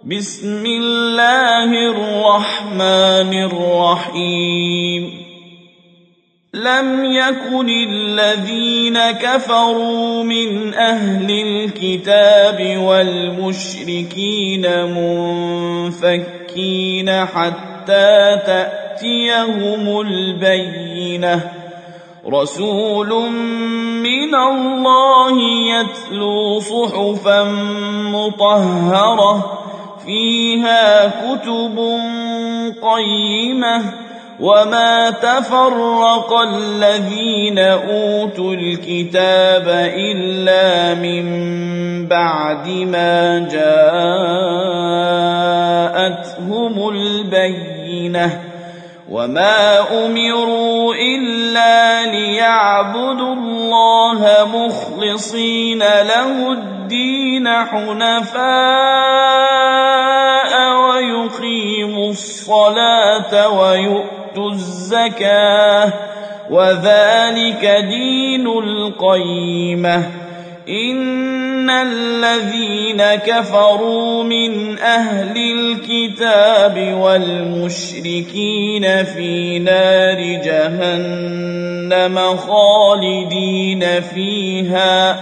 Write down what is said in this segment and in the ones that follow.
بسم الله الرحمن الرحيم لم يكن الذين كفروا من أهل الكتاب والمشركين منفكين حتى تأتيهم البينة رسول من الله يتلو صحفا مطهرة فيها كتب قيمة وما تفرق الذين أوتوا الكتاب إلا من بعد ما جاءتهم البينة وما أمروا إلا ليعبدوا الله مخلصين له الدين حنفاء ويقيموا الصلاة ويؤتوا الزكاة وذلك دين القيمة إن الذين كفروا من أهل الكتاب والمشركين في نار جهنم خالدين فيها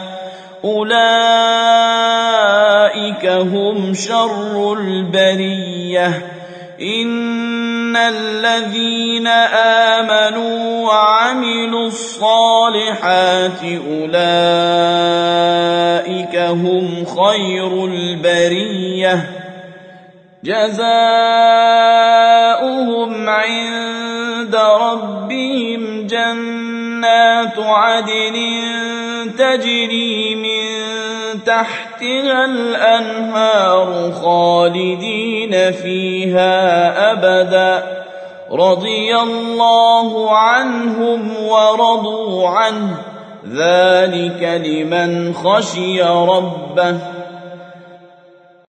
أولئك هم شر البرية إن الذين آمنوا وعملوا الصالحات أولئك هم خير البرية جزاؤهم عند ربهم جنات عدن تجري من تحتها الأنهار خالدين فيها أبدا رضي الله عنهم ورضوا عنه ذلك لمن خشي ربه